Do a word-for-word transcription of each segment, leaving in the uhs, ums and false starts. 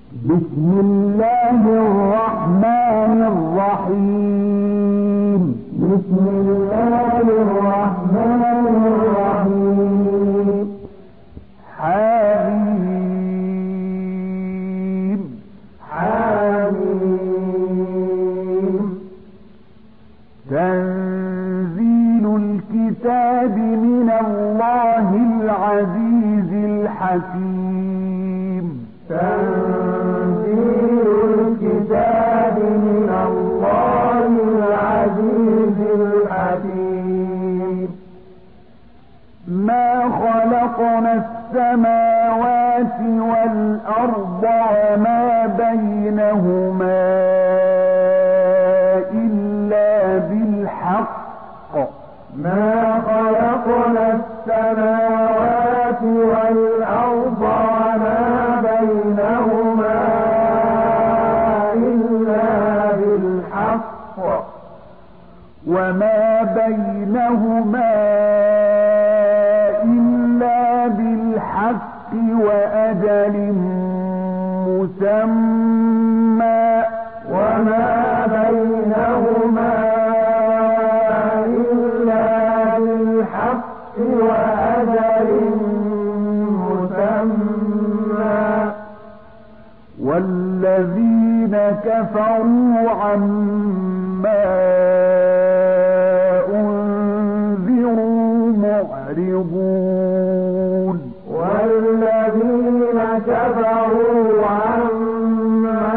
بسم الله الرحمن الرحيم. بسم الله الرحمن الرحيم. حميم حميم. تنزيل الكتاب من الله العزيز الحكيم. تنزيل الكتاب من الله العزيز الحكيم. ما خلقنا السماوات والأرض وما بينهما إلا بالحق. ما خلقنا السماوات والأرض وما بينهما إلا بالحق وما بينهما إلا بالحق وأجل مسمى وما بينهما إلا بالحق وأجل مسمى. والذين كفروا عما أنذروا معرضون. والذين كفروا عما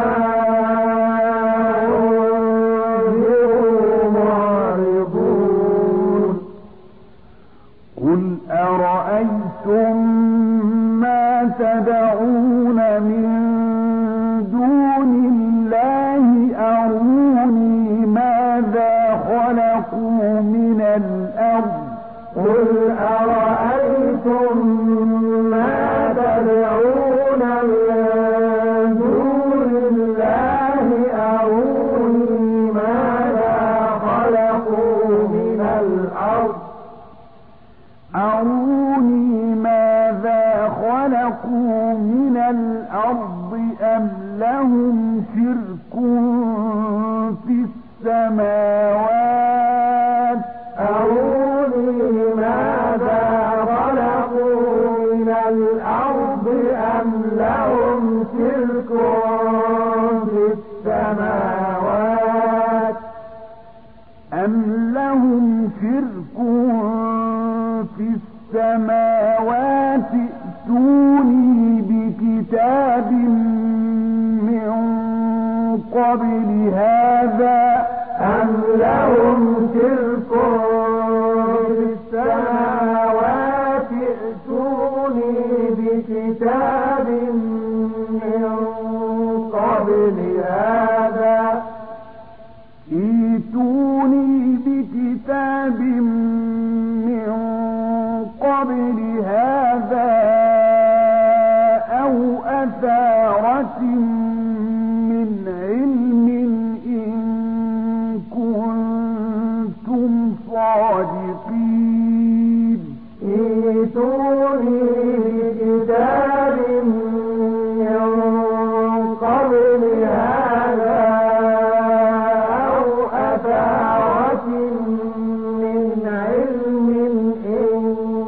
أنذروا معرضون. قل أرأيتم ما تدعون من دون الله أروني ماذا خلقوا من الأرض. قل أرأيتم ما تدعون من دون الله أروني ماذا خلقوا من الأرض أروني ماذا خلقوا من الأرض أم لهم شرك في السماوات أروني ماذا خلقوا من الأرض أم لهم شرك في السماوات أم لهم شرك في السماوات ائتوني بكتاب من قبل هذا أم لهم شرك في السماوات ائتوني بكتاب من قبل هذا ائتوني بكتاب من قبل هذا أو أثارة من علم إن كنتم صادقين. ائتوني بكتاب من قبل هذا أو أثارة من علم إن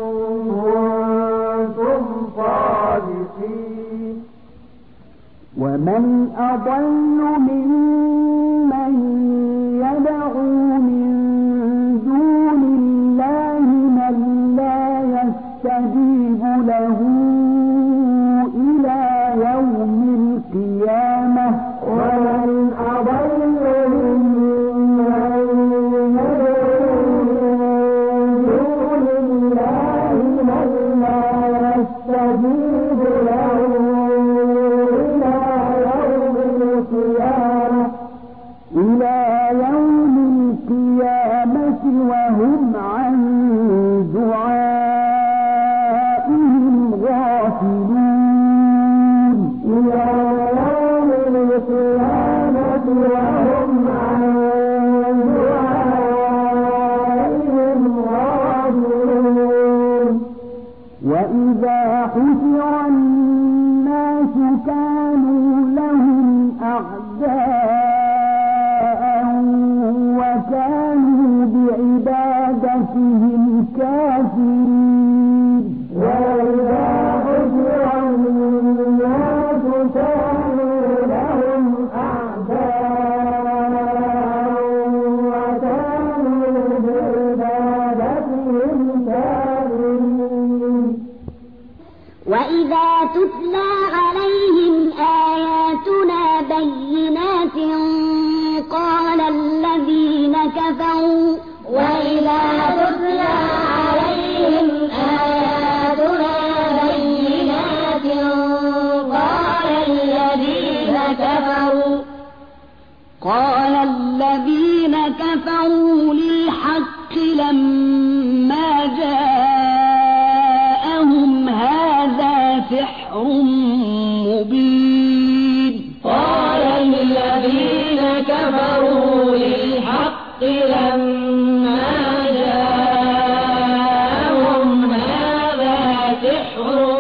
كنتم صادقين. ومن أضل ممن يدعو من دون الله من لا يستجيب له إلى يوم القيامة. ومن أضل ممن يدعو من دون الله من لا يستجيب له إلى يوم القيامة وهم عن دعائهم غافلون. إلى يوم القيامة وهم عن دعائهم غافلون. وإذا حشر الناس كانوا قال الذين كفروا للحق لما جاءهم هذا سحر مبين قال الذين كفروا للحق لما جاءهم هذا سحر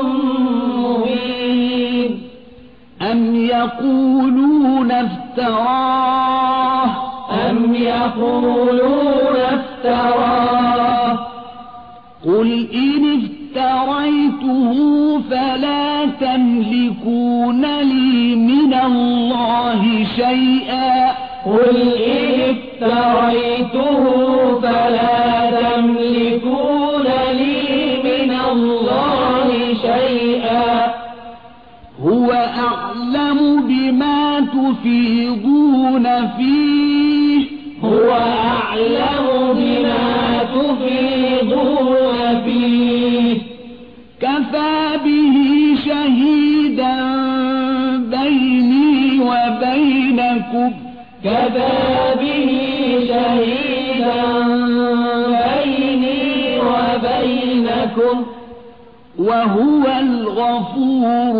مبين أم يقولون افتراه أم يقولون افتراه قل إن افتريته فلا تملكون لي من الله شيئا قل إن افتريته فلا تملكون لي من الله شيئا هو أعلم بما تفيضون فيه هو أعلم بما تفيضون فيه كفى به شهيدا بيني وبينكم كفى به شهيدا بيني وبينكم وهو الغفور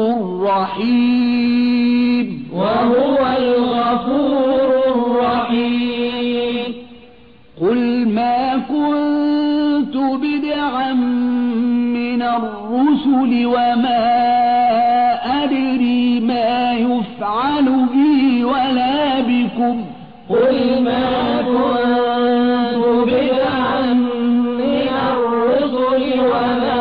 الرحيم وهو الغفور الرحيم قل ما كنت بدعا من الرسل وما أدري ما يفعل بي ولا بكم قل ما كنت بدعا من الرسل وما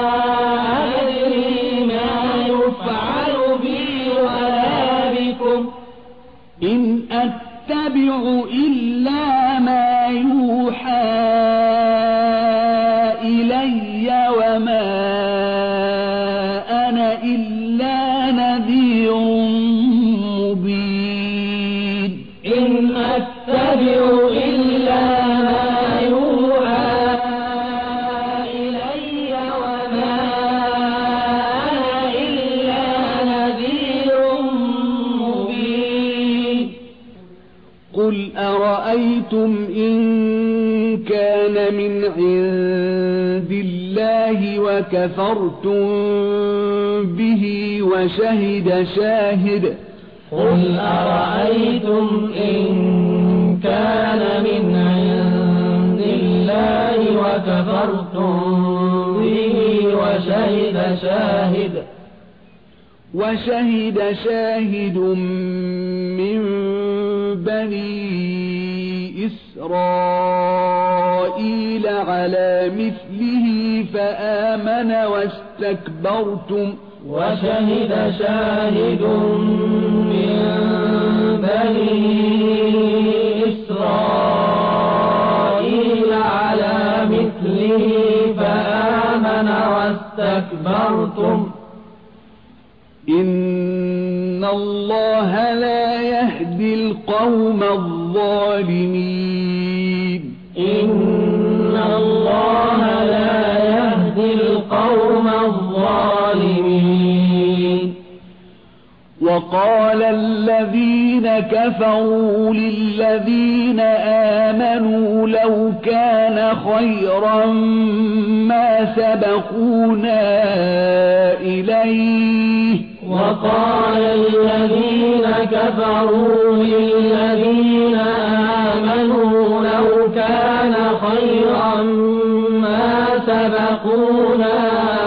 أدري ما يفعل بي ولا بكم إن أتبع إلا ما يوحى إلي وما أنا إلا نذير مبين إن أتبع إلا ما يوحى إلي وما أنا إلا نذير مبين قل أرأيتم إن كان من عند الله وكفرتم به وشهد شاهد قل أرأيتم إن كان من عند الله وكفرتم به وشهد شاهد وشهد شاهد من بني إسرائيل على مثله فآمن واستكبرتم وشهد شاهد من بني إسرائيل على مثله فآمن واستكبرتم إن الله لا يهدي القوم الظالمين إن الله لا يهدي القوم الظالمين وقال الذين كفروا للذين آمنوا لو كان خيرا ما سبقونا إليه وقال الذين كفروا للذين آمنوا لو كان خيرا ما سبقونا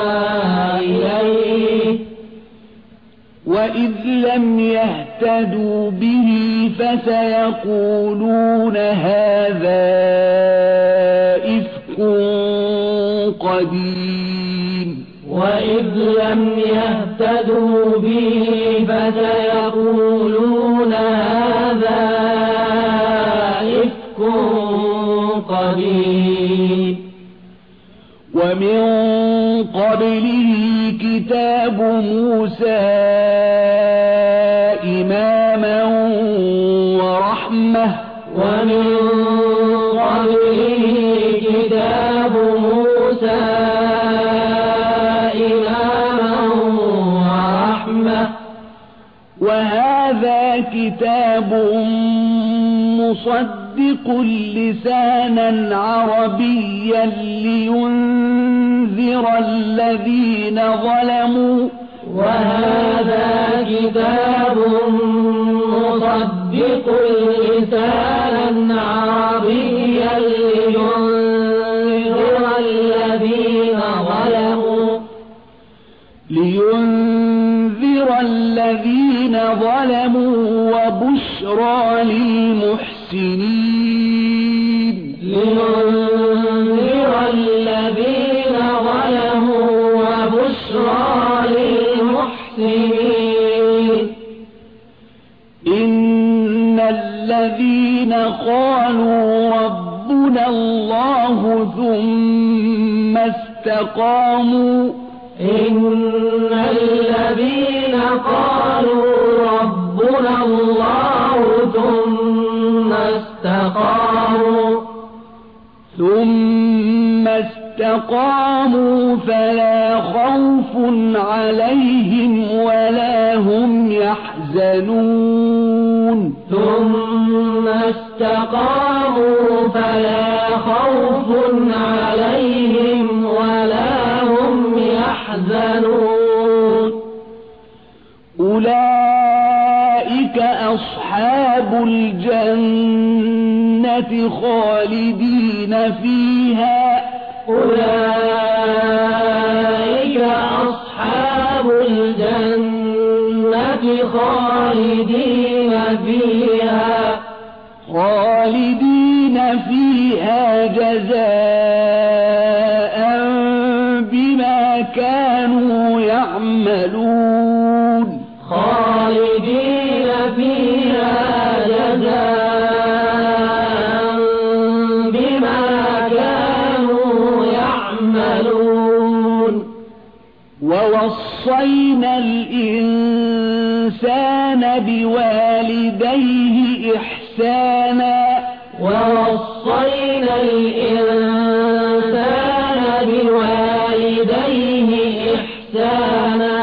إليه وإذ لم يهتدوا به فسيقولون هذا إفك قديم وإذ لم يهتدوا به فسيقولون هذا إفك قديم ومن قبله كتاب موسى إماما ورحمة ومن قبله كتاب موسى إماما ورحمة وهذا كتاب مصدق لسانا عربيا لينذر الذين ظلموا وهذا كتاب مصدق لسانا عربيا لينذر الذين ظلموا لينذر الذين ظلموا وبشرى للمحسنين لينذر الذين ظلموا وبشرى للمحسنين إن الذين قالوا ربنا الله ثم استقاموا إن الذين قالوا ربنا الله ثم استقاموا ثم استقاموا فلا خوف عليهم ولا هم يحزنون ثم استقاموا فلا خوف عليهم ولا هم يحزنون أولئك أصحاب الجنة خالدين فيها أولئك أصحاب الجنة خالدين فيها خالدين فيها جزاء بما كانوا يعملون خالدين فيها جزاء بما كانوا يعملون ووصينا الإنسان بوالديه إحسانا ووصينا الإنسان بوالديه إحسانا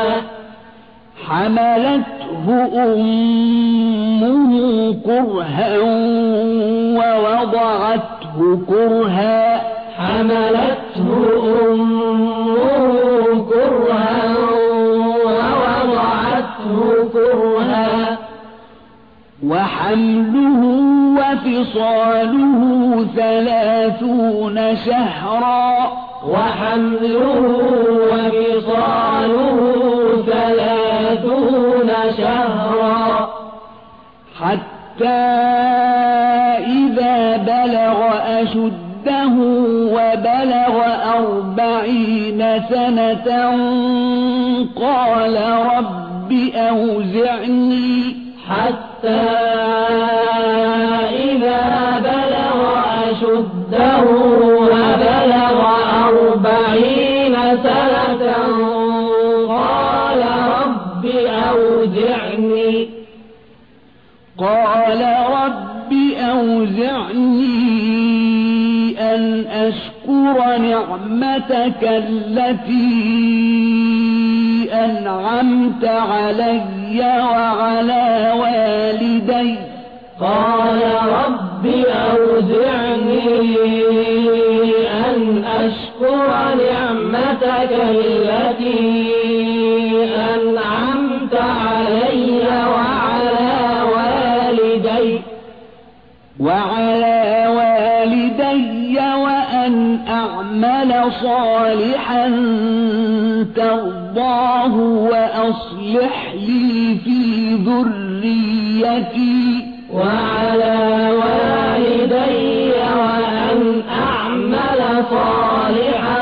حملته أمه كرها ووضعته كرها حملته أمه كرها ووضعته كرها وحمله وفصاله ثلاثون شهرا وحمله وفصاله ثلاثون شهرا حتى إذا بلغ أشده وبلغ أربعين سنة قال رب أوزعني حتى إذا بلغ أشده وبلغ أربعين سنة قال رب أوزعني قال رب أوزعني أن أشكر نعمتك التي أنعمت علي وعلى والدي قال رب أوزعني أن أشكر نعمتك التي أنعمت علي وعلى والدي وعلى والدي وأن أعمل صالحا ترضاه وأصلح لي في ذريتي وعلى والدي وأن أعمل صالحا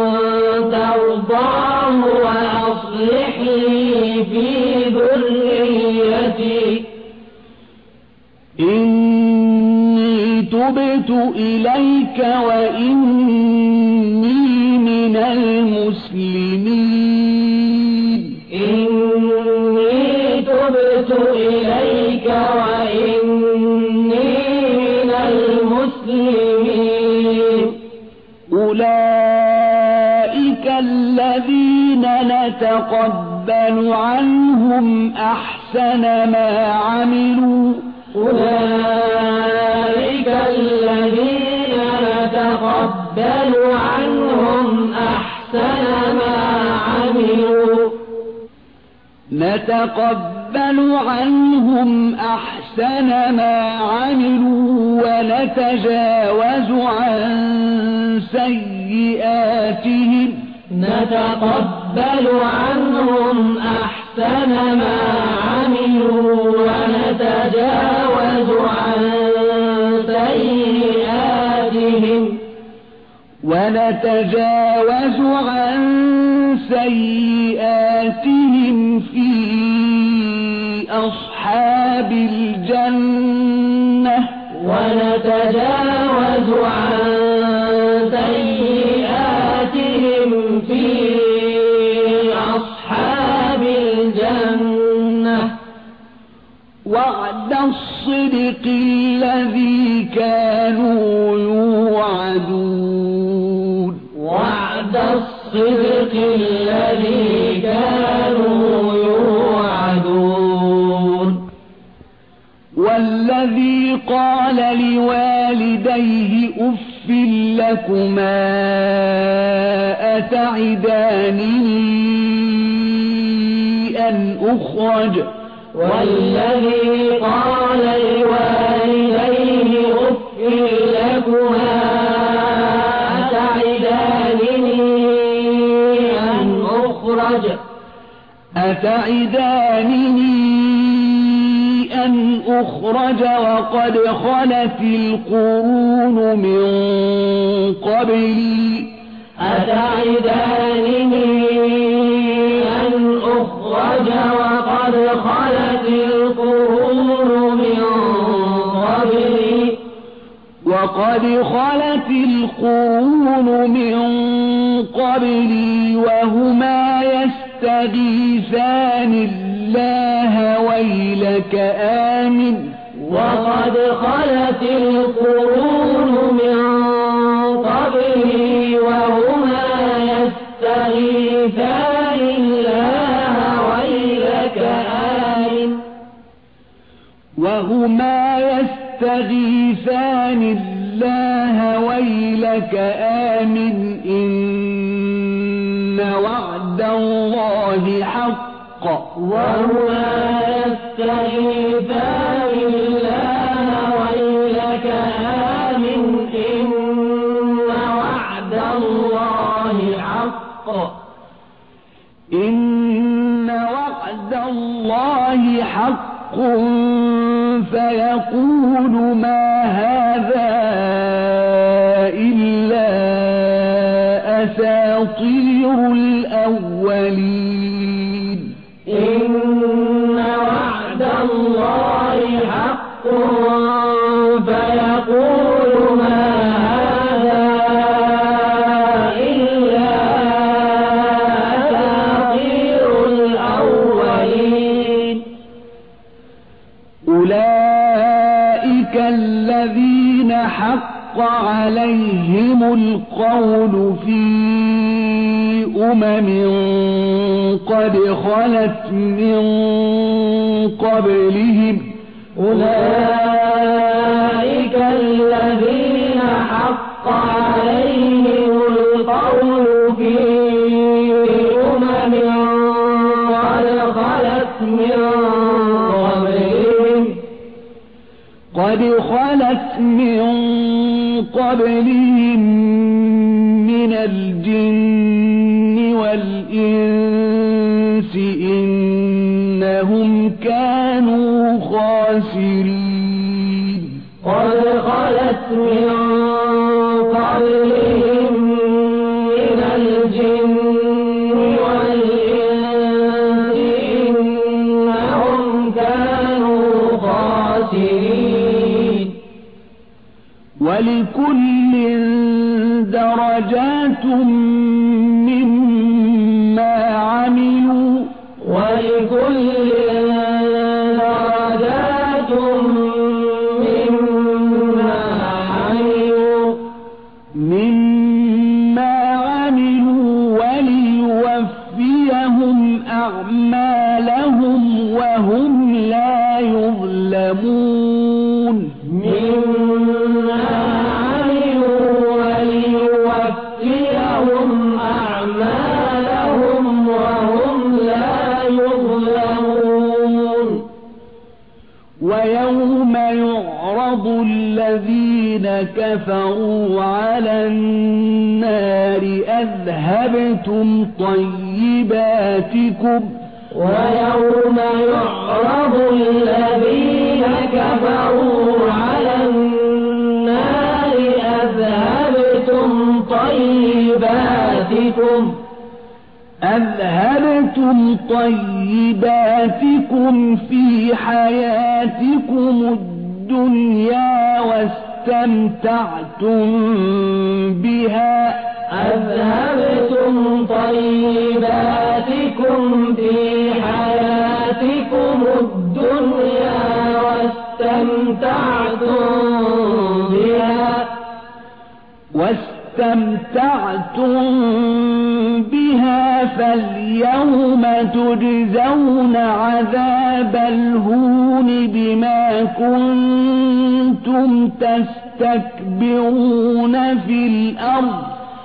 ترضاه وأصلح لي في ذريتي إني تبت إليك وإني من المسلمين إني تبت إليك وإني من المسلمين أولئك الذين نتقبل عنهم أحسن ما عملوا أولئك الذين نتقبل عنهم أحسن ما عملوا نتقبل عنهم أحسن ما عملوا ونتجاوز عن سيئاتهم نتقبل عنهم أحسن ما عملوا ونتجاوز عن سيئاتهم ونتجاوز عن سيئاتهم في أصحاب الجنة ونتجاوز عن سيئاتهم في أصحاب الجنة وعد الصدق الذي كانوا يوعدون وعد الصدق الذي كانوا يوعدون والذي قال لوالديه أف لكما أتعدانني أن أخرج والذي قال لوالديه أف لكما أتعدانني أن أخرج أتعدانني أن أخرج وقد خلت القرون من قبلي أتعدانني أن أخرج وقد خلت القرون من قبلي وقد خلت القرون من قبلي وهما يستغيثان الله ويلك آمن وقد خلت القرون من قبلي وهما يستغيثان الله ويلك آمن وهما يستغيثان الله ويلك آمن إن وعد الله حق وهما يستغيثان الله ويلك آمن إن وعد الله حق إن وعد الله حق فيقول ما هذا إلا أساطير الأولين إن وعد الله حق فيقول ما هذا إلا أساطير الأولين أولئك الذين حق عليهم القول في أمم قد خلت من قبلهم أولئك الذين حق عليهم القول في أمم قد خلت من قبلهم قد خلت من قبلهم من الجن والإنس إنهم كانوا خاسرين قد خلت من قبلهم من الجن والإنس إنهم كانوا خاسرين ولكل درجات مما عملوا ولكل درجات مما عملوا مما عملوا وليوفيهم أعمالهم وهم لا يظلمون ويوم يعرض الذين كفروا على النار أذهبتم طيباتكم ويوم يعرض الذين كفروا على النار أذهبتم طيباتكم أذهبتم طيباتكم في حياتكم الدنيا واستمتعتم بها أذهبتم طيباتكم في حياتكم الدنيا واستمتعتم بها واستمتعتم بها فاليوم تجزون عذاب الهون بما كنتم تستكبرون في الأرض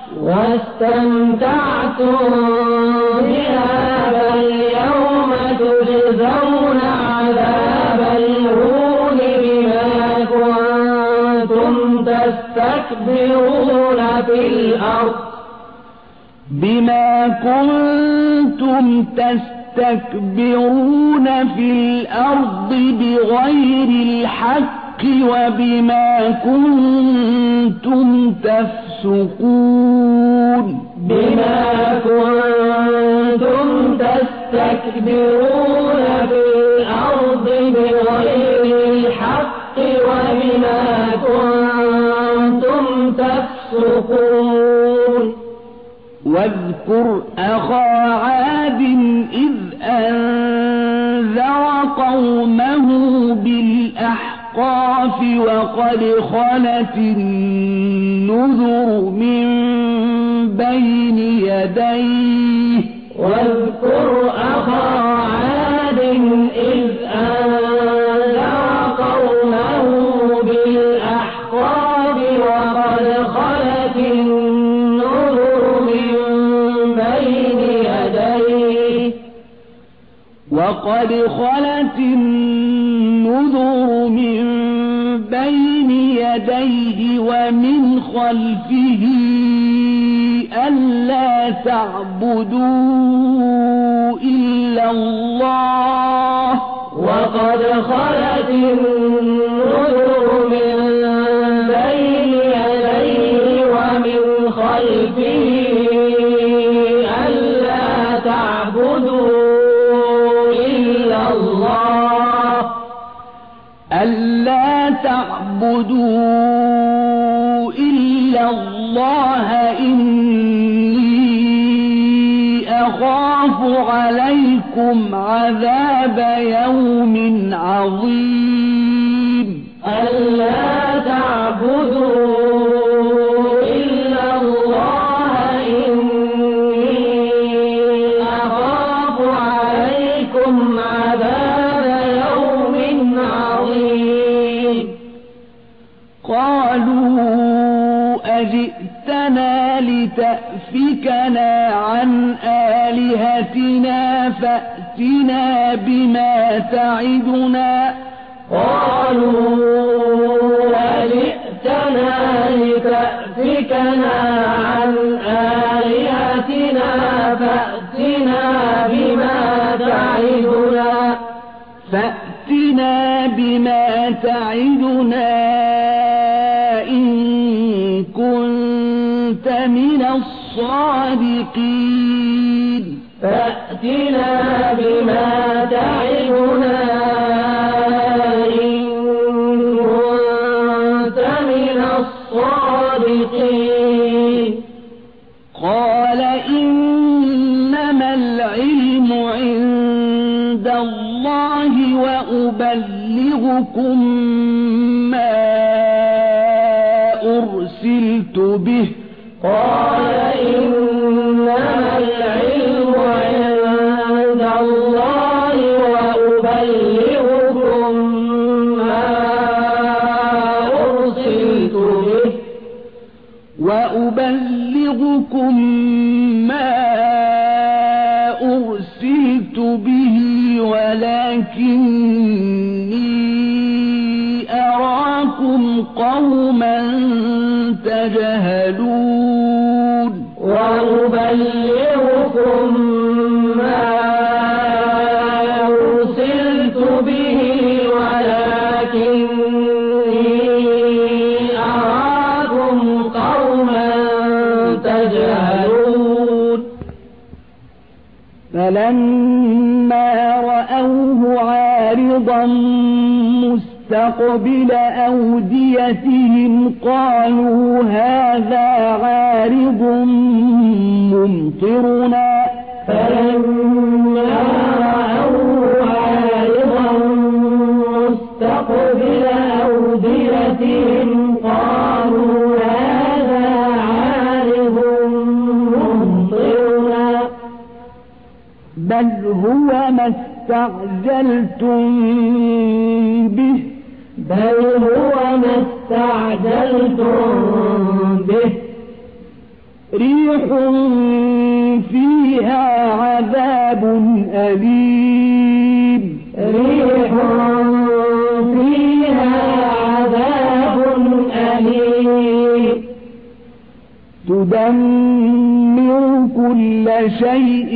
واستمتعتم بها فاليوم تجزون عذاب الهون بما كنتم تستكبرون في الأرض بما كنتم تستكبرون في الأرض بغير الحق وبما كنتم تفسقون بما كنتم تستكبرون في الأرض بغير الحق وبما كنتم تفسقون واذكر أخا عاد إذ أنذر قومه بالأحقاف وقد خلت النذر من بين يديه واذكر أخا عاد إذ أنذر قومه بالأحقاف وقد خلت وقد خلت النذر من بين يديه ومن خلفه ألا تعبدوا إلا الله وقد خلت النذر من بين يديه ومن خلفه ألا تعبدوا ألا تعبدوا إلا الله إني أخاف عليكم عذاب يوم عظيم ألا تعبدوا إلا الله إني أخاف عليكم عذاب يوم عظيم قالوا أجئتنا لتأفكنا عن آلهتنا فأتنا بما تعدنا قالوا أجئتنا لتأفكنا عن آلهتنا فأتنا بما تعدنا فأتنا بما تعدنا إن كنت من الصادقين فأتنا بما تعدنا إن كنت من الصادقين قال إنما العلم عند الله وأبلغكم ما أرسلت به قال إنما العلم عند الله وأبلغكم ما أرسلت به وأبلغكم ما أرسلت به ولكني قوما تجهلون وأبلغكم ما أرسلت به ولكني أراكم قوما تجهلون فلما رأوه عارضا مستقبل أوديتهم قالوا هذا عارض ممطرنا فلما رأوه عارضا مستقبل أوديتهم قالوا هذا عارض ممطرنا بل هو ما استعجلتم به بل هو ما استعجلتم به ريح فيها عذاب أليم ريح فيها عذاب أليم تدمر كل شيء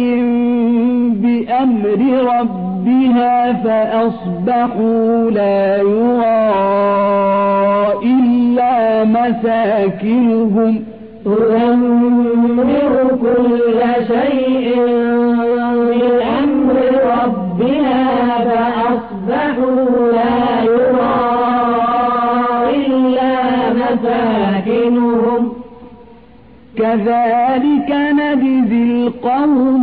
بأمر ربها فأصبحوا لا يرى إلا مساكنهم تدمر كل شيء بأمر ربها فأصبحوا لا يرى إلا مساكنهم كذلك نجزي القوم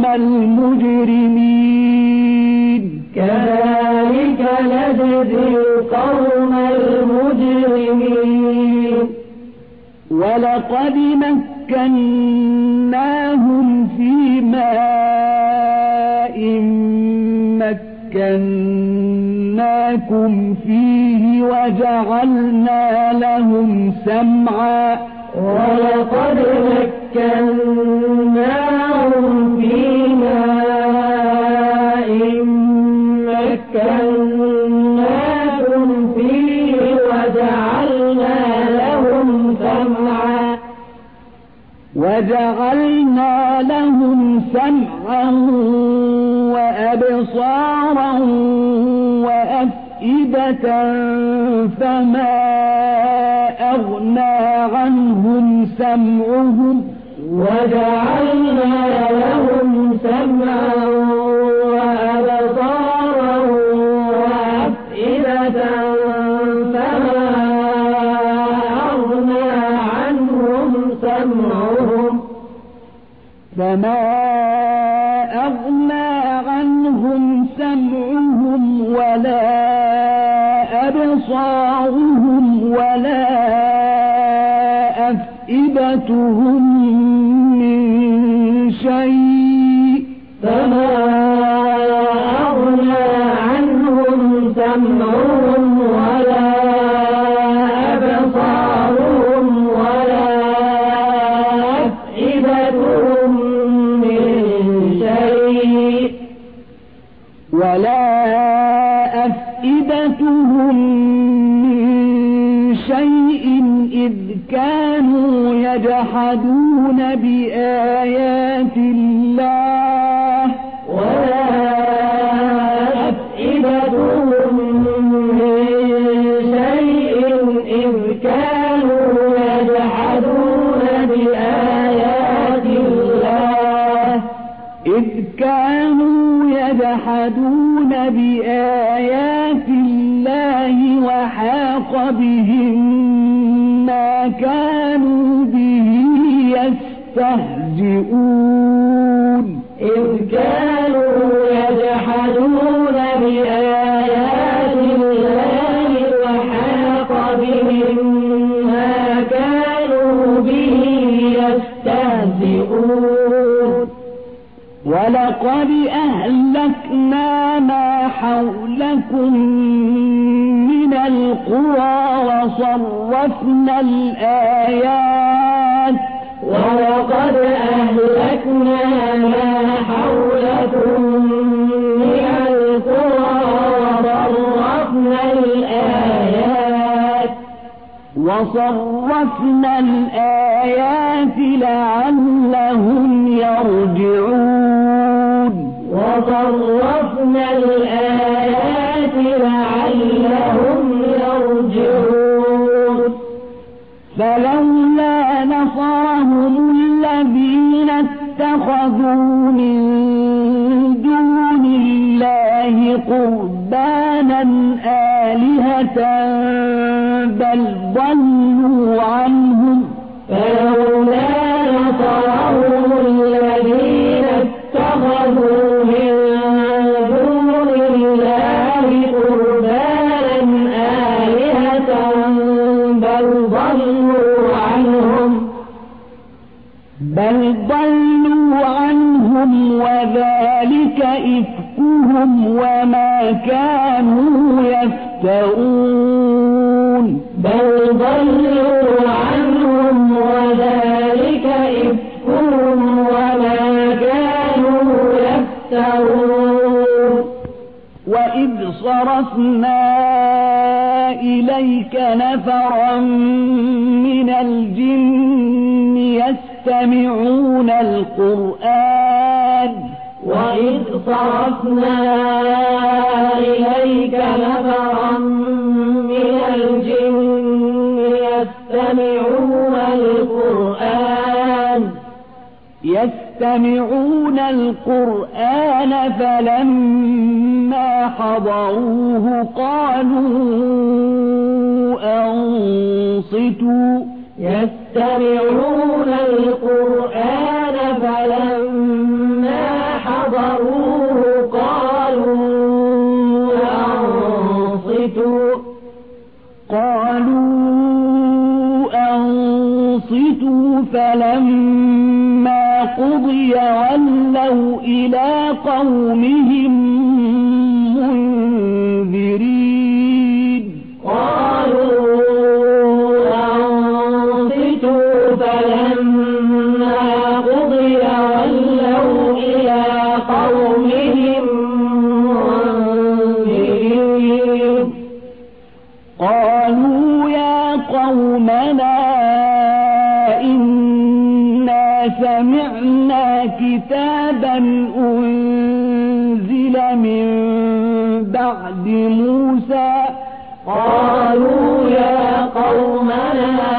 المجرمين كذلك نجزي القوم المجرمين ولقد مكناهم في ماء مكناكم فيه وجعلنا لهم سمعا ولقد مكناهم في ماء مكناكم فيه وجعلنا لهم سمعا وجعلنا لهم سمعا وأبصارا وأفئدة فما أغنى عنهم سمعهم وجعلنا لهم سمعا وأبصارا وأفئدة فما أغنى عنهم سمعهم فما أغنى عنهم سمعهم ولا أبصارهم ولا أفئدتهم من شيء فما أغنى عنهم سمعهم ولا أبصارهم ولا أفئدتهم من شيء ولا أفئدتهم من شيء إذ كانوا يجحدون بآيات الله ولا أفئدتهم من شيء إذ كانوا يجحدون بآيات الله إذ كانوا يجحدون بآيات الله وحاق بهم ما كانوا به يستهزئون إذ كانوا يجحدون بآيات الله وحاق بهم ما كانوا به يستهزئون ولقد أهلكنا ما حولكم من القرى وصرفنا الآيات ولقد أهلكنا ما حولكم من القرى وصرفنا الآيات وصرفنا الآيات لعلهم يرجعون وصرفنا الآيات لعلهم يرجعون فلولا نصرهم الذين اتخذوا من دون الله قربانا آلهة بل ضلوا عنهم فلولا نصرهم الذين اتخذوا من دون الله قربانا آلهة بل ضلوا عنهم بل ضلوا عنهم وذلك إفكهم وما كانوا يفترون بل ضلوا عنهم وذلك إفكهم وما كانوا يفترون وإذ صرفنا إليك نفرا من الجن يستمعون القرآن وإذ صرفنا إليك نفرا من الجن يستمعون القرآن يستمعون القرآن فلما حضروه قالوا أنصتوا يستمعون القرآن فلما حضروه قالوا أنصتوا قالوا أنصتوا فلما قضي ولوا إلى قومهم منذرين قالوا أنصتوا فلما قضي ولوا إلى قومهم منذرين قالوا يا قومنا إنا سمعنا كتابا أنزل من بعد موسى قالوا يا قومنا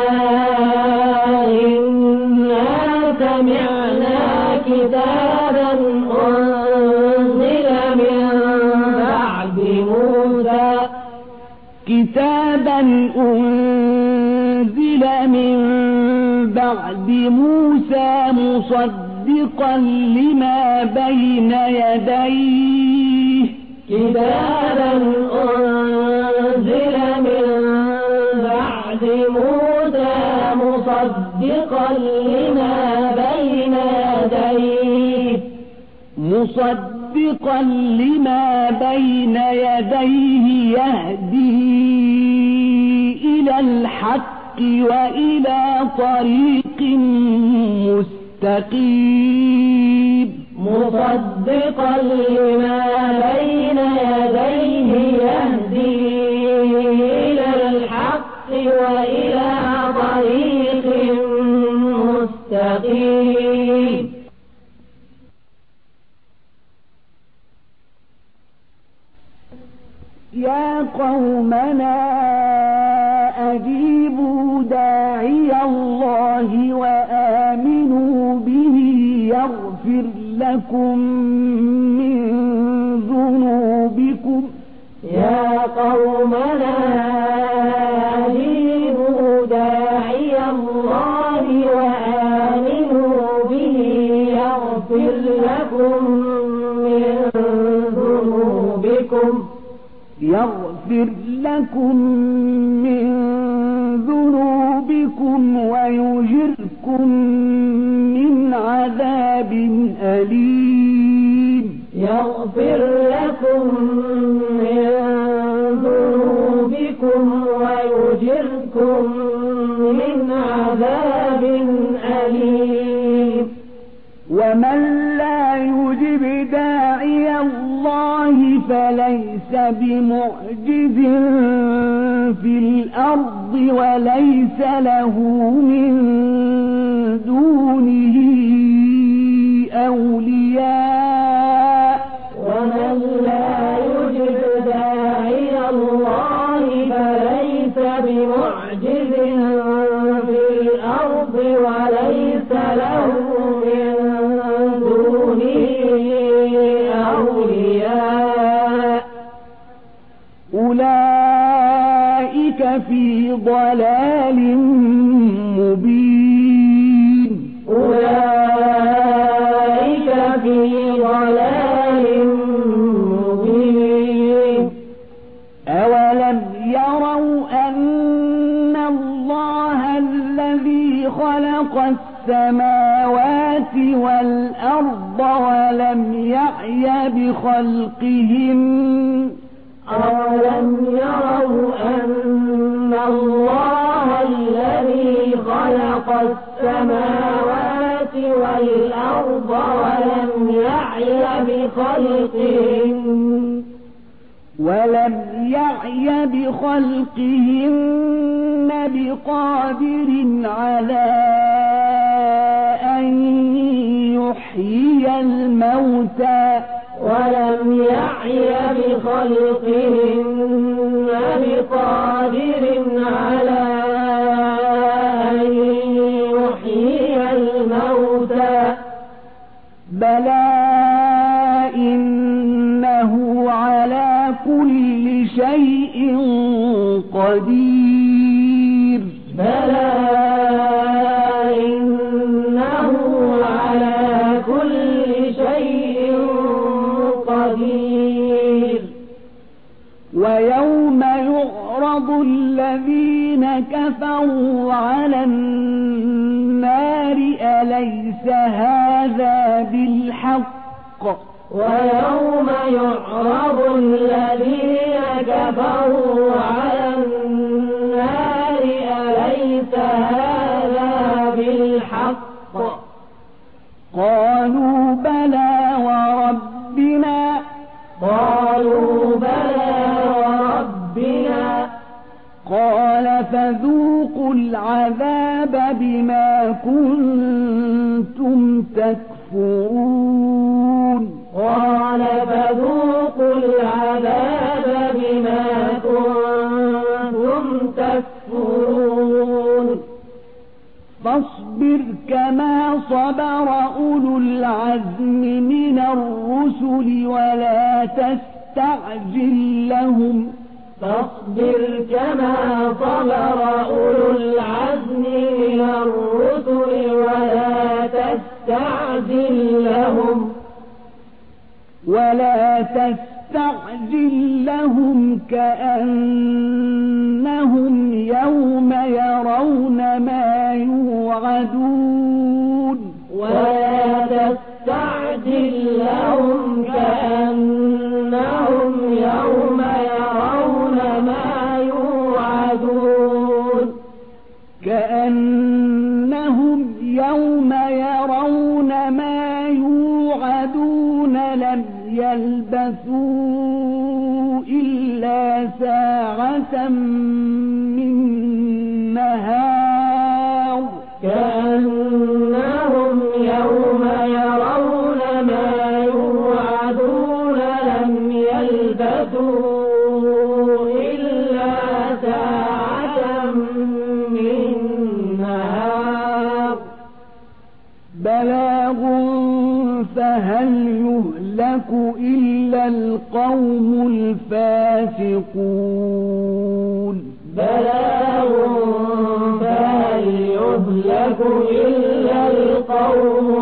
إنا سمعنا كتابا أنزل من بعد موسى كتابا أنزل من بعد موسى مصدقا لما بين يديه كتابا أنزل من بعد موسى مصدقا لما بين يديه مصدقا لما بين يديه يهدي إلى الحق وإلى طريق مستقيم مصدقا لما بين يديه يهدي إلى الحق وإلى طريق مستقيم يا قومنا أجيبوا داعي الله وآمنوا به يغفر لكم من ذنوبكم يا قومنا أجيبوا داعي الله وآمنوا به يغفر لكم من ذنوبكم يغفر لكم من ذنوبكم ويجركم من عذاب أليم يغفر لكم من ذنوبكم ويجركم من عذاب أليم ومن لا يجب داعي الله فليس بمعجز في الأرض وليس له من دونه أولياء ومن لا يجب داعي الله فليس بمعجز في الأرض وليس له من دونه أولياء أولئك في ضلال مبين أولئك في ضلال مبين أولم يروا أن الله الذي خلق السماوات والأرض ولم يعي بخلقهن أولم يروا أن الله الذي خلق السماوات والأرض ولم يعي بخلقهن ولم يعي بخلقهن بقادر على أن يحيي الموتى ولم يعي بخلقهن بقادر على أن يحيي الموتى بلى إنه على كل شيء قدير بلى إنه على كل شيء قدير ويوم يعرض الذين كفروا على النار أليس هذا بالحق ويوم يعرض الذين كفروا على النار أليس هذا بالحق قالوا بلى وربنا قالوا بلى وربنا قال فذوقوا العذاب بما كنتم تكفرون قال فذوقوا العذاب بما كنتم تكفرون فاصبر كما صبر أولو العزم من الرسل ولا تستعجل لهم فاصبر كما صبر أولو العزم من الرسل ولا تستعجل لهم ولا تستعجل لهم كأنهم يوم يرون ما يوعدون ولا تستعجل لهم كأنهم يوم يرون ما يوعدون كأنهم يوم يرون ما يوعدون لم يلبثوا إلا ساعة من نهار كأنهم يوم يرون ما يوعدون لم يلبثوا إلا ساعة من نهار بلاغ فهل يهلك إلا القوم الفاسقون بلاغ فهل يهلك إلا القوم